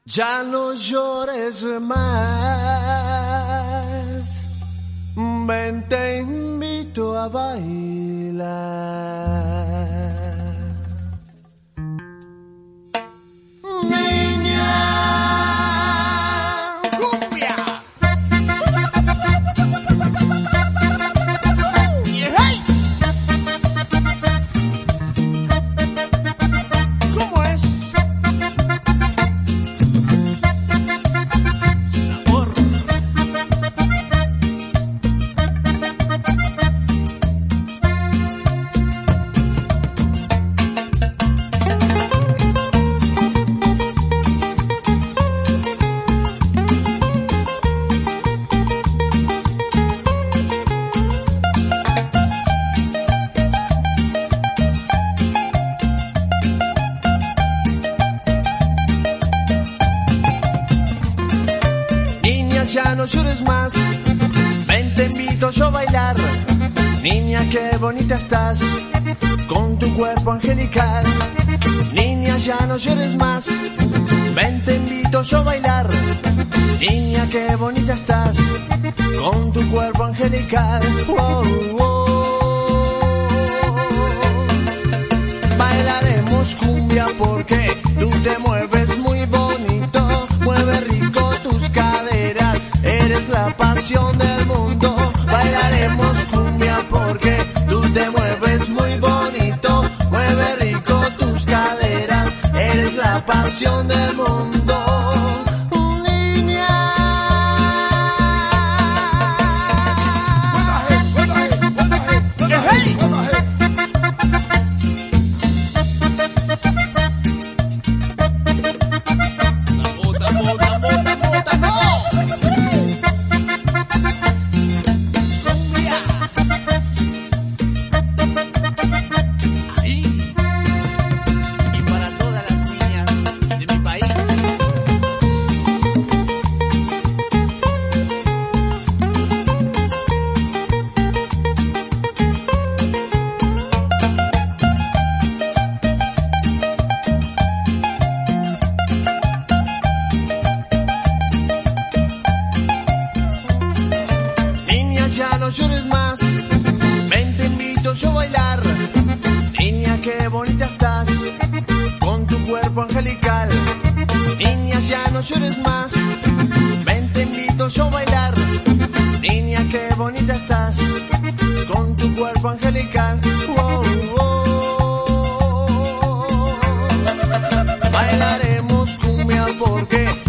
Ya no llores más, ven te invito a bailar. Niña, cumbia. ¿Cómo es? Ya no llores más, ven te invito yo a bailar. Niña, qué bonita estás, con tu cuerpo angelical. Niña, ya no llores más, ven te invito yo a bailar. Niña, qué bonita estás, con tu cuerpo angelical. Oh, oh. Bailaremos cumbia porque tú te mueves muy bonito, mueve rico tus caderas. Eres la pasión del mundo. Bailaremos cumbia porque tú te mueves muy bonito, mueve rico tus caderas. Eres la pasión del mundo. Niña. Hey. Ya no llores más, ven te invito yo a bailar. Niña, qué bonita estás, con tu cuerpo angelical. Niña, ya no llores más, ven te invito yo a bailar. Niña, qué bonita estás, con tu cuerpo angelical. Oh, oh. Bailaremos cumbia porque